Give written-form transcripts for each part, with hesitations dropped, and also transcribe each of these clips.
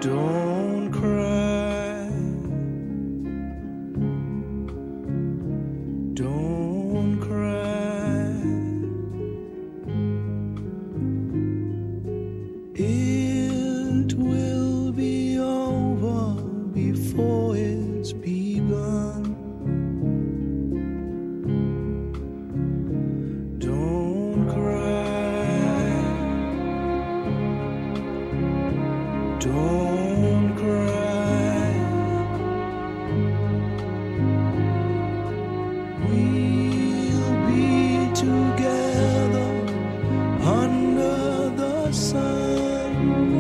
Don't cry. Don't cry. It will be over before it's begun. Don't cry. Don't cry. We'll be together under the sun.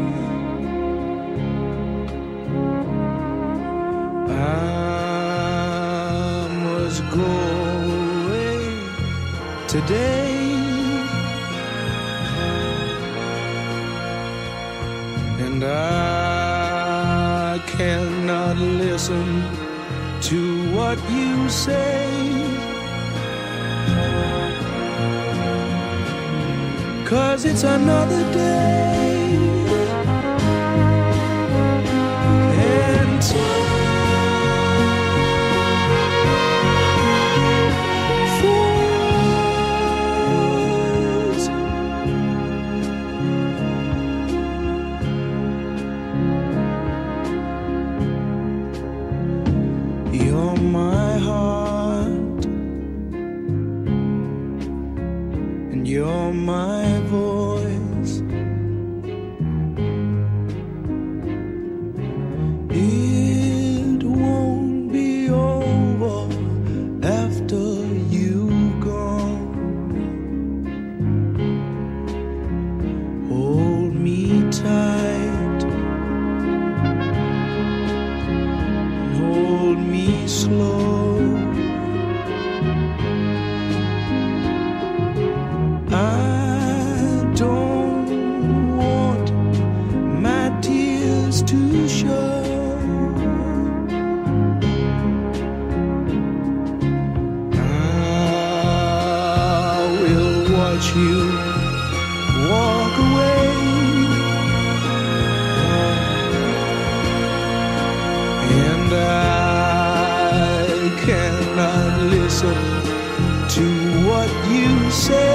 I must go away today. And I cannot listen to what you say. 'Cause it's another day. And time froze. You're my heart, and you're my voice. It won't be over after you've gone. Hold me tight, hold me slow. I don't want my tears to show. I will watch you walk away. And I cannot listen to what you say.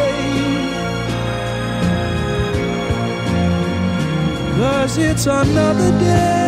'Cause it's another day.